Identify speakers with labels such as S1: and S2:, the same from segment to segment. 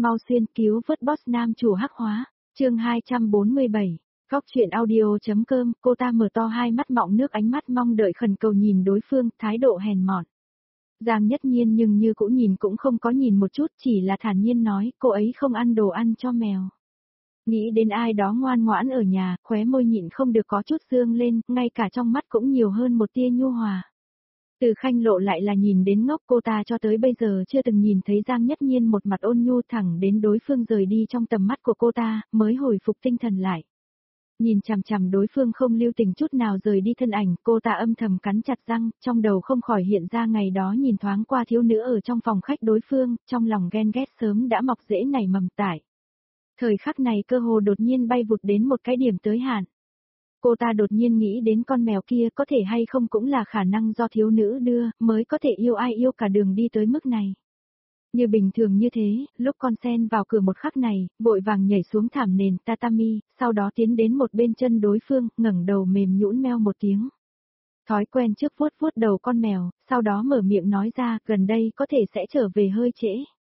S1: Mau xuyên cứu vớt boss nam chủ hắc hóa, chương 247. Góc truyện audio.com, cô ta mở to hai mắt mọng nước, ánh mắt mong đợi khẩn cầu nhìn đối phương, thái độ hèn mọn. Giang Nhất Nhiên nhưng như cũng nhìn cũng không có nhìn một chút, chỉ là thản nhiên nói, cô ấy không ăn đồ ăn cho mèo. Nghĩ đến ai đó ngoan ngoãn ở nhà, khóe môi nhịn không được có chút dương lên, ngay cả trong mắt cũng nhiều hơn một tia nhu hòa. Từ Khanh Lộ lại là nhìn đến ngốc, cô ta cho tới bây giờ chưa từng nhìn thấy Giang Nhất Nhiên một mặt ôn nhu, thẳng đến đối phương rời đi trong tầm mắt của cô ta, mới hồi phục tinh thần lại. Nhìn chằm chằm đối phương không lưu tình chút nào rời đi thân ảnh, cô ta âm thầm cắn chặt răng, trong đầu không khỏi hiện ra ngày đó nhìn thoáng qua thiếu nữ ở trong phòng khách đối phương, trong lòng ghen ghét sớm đã mọc rễ nảy mầm tải. Thời khắc này cơ hồ đột nhiên bay vụt đến một cái điểm tới hạn. Cô ta đột nhiên nghĩ đến con mèo kia có thể hay không cũng là khả năng do thiếu nữ đưa, mới có thể yêu ai yêu cả đường đi tới mức này. Như bình thường như thế, lúc con sen vào cửa một khắc này, vội vàng nhảy xuống thảm nền tatami, sau đó tiến đến một bên chân đối phương, ngẩng đầu mềm nhũn meo một tiếng. Thói quen trước vuốt vuốt đầu con mèo, sau đó mở miệng nói ra, gần đây có thể sẽ trở về hơi trễ.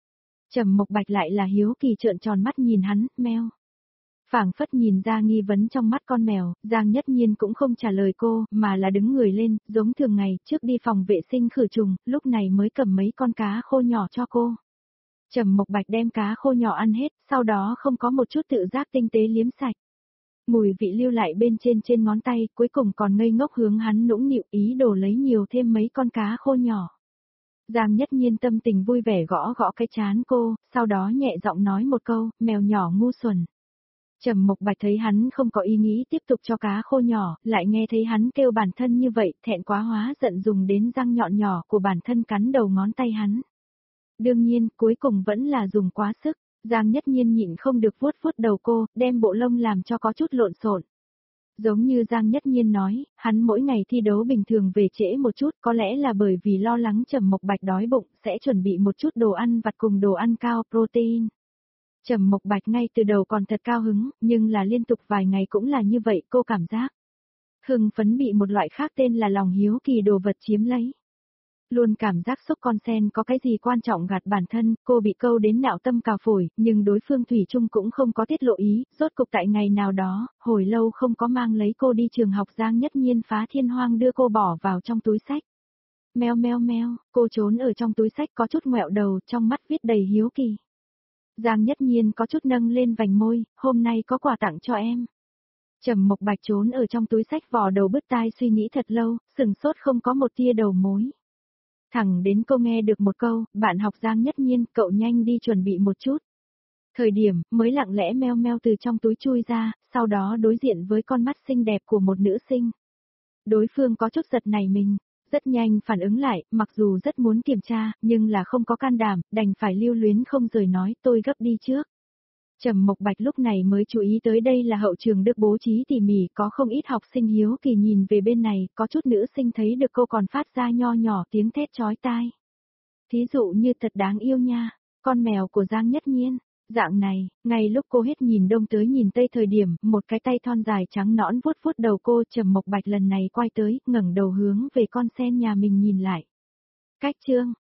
S1: Trầm Mộc Bạch lại là hiếu kỳ trợn tròn mắt nhìn hắn, meo. Phảng phất nhìn ra nghi vấn trong mắt con mèo, Giang Nhất Nhiên cũng không trả lời cô, mà là đứng người lên, giống thường ngày, trước đi phòng vệ sinh khử trùng, lúc này mới cầm mấy con cá khô nhỏ cho cô. Trầm Mộc Bạch đem cá khô nhỏ ăn hết, sau đó không có một chút tự giác tinh tế liếm sạch. Mùi vị lưu lại bên trên ngón tay, cuối cùng còn ngây ngốc hướng hắn nũng nịu ý đồ lấy nhiều thêm mấy con cá khô nhỏ. Giang Nhất Nhiên tâm tình vui vẻ gõ gõ cái trán cô, sau đó nhẹ giọng nói một câu, mèo nhỏ ngu xuẩn. Trầm Mộc Bạch thấy hắn không có ý nghĩ tiếp tục cho cá khô nhỏ, lại nghe thấy hắn kêu bản thân như vậy, thẹn quá hóa giận dùng đến răng nhọn nhỏ của bản thân cắn đầu ngón tay hắn. Đương nhiên, cuối cùng vẫn là dùng quá sức, Giang Nhất Nhiên nhịn không được vuốt vuốt đầu cô, đem bộ lông làm cho có chút lộn xộn. Giống như Giang Nhất Nhiên nói, hắn mỗi ngày thi đấu bình thường về trễ một chút, có lẽ là bởi vì lo lắng Trầm Mộc Bạch đói bụng, sẽ chuẩn bị một chút đồ ăn vặt cùng đồ ăn cao protein. Trầm Mộc Bạch ngay từ đầu còn thật cao hứng, nhưng là liên tục vài ngày cũng là như vậy, cô cảm giác hưng phấn bị một loại khác tên là lòng hiếu kỳ đồ vật chiếm lấy. Luôn cảm giác xúc con sen có cái gì quan trọng gạt bản thân, cô bị câu đến nạo tâm cào phổi, nhưng đối phương thủy chung cũng không có tiết lộ ý, rốt cục tại ngày nào đó, hồi lâu không có mang lấy cô đi trường học, Giang Nhất Nhiên phá thiên hoang đưa cô bỏ vào trong túi sách. Meo meo meo, cô trốn ở trong túi sách có chút ngoẹo đầu, trong mắt viết đầy hiếu kỳ. Giang Nhất Nhiên có chút nâng lên vành môi, hôm nay có quà tặng cho em. Trầm Mộc Bạch trốn ở trong túi sách vò đầu bứt tai suy nghĩ thật lâu, sừng sốt không có một tia đầu mối. Thẳng đến cô nghe được một câu, bạn học Giang Nhất Nhiên, cậu nhanh đi chuẩn bị một chút. Thời điểm, mới lặng lẽ meo meo từ trong túi chui ra, sau đó đối diện với con mắt xinh đẹp của một nữ sinh. Đối phương có chút giật nảy mình, rất nhanh phản ứng lại, mặc dù rất muốn kiểm tra, nhưng là không có can đảm, đành phải lưu luyến không rời nói, tôi gấp đi trước. Trầm Mộc Bạch lúc này mới chú ý tới đây là hậu trường được bố trí tỉ mỉ, có không ít học sinh hiếu kỳ nhìn về bên này, có chút nữ sinh thấy được cô còn phát ra nho nhỏ tiếng thét chói tai. Thí dụ như thật đáng yêu nha, con mèo của Giang Nhất Nhiên, dạng này, ngay lúc cô hết nhìn đông tới nhìn tây thời điểm, một cái tay thon dài trắng nõn vuốt vuốt đầu cô, Trầm Mộc Bạch lần này quay tới, ngẩng đầu hướng về con sen nhà mình nhìn lại. Cách chương,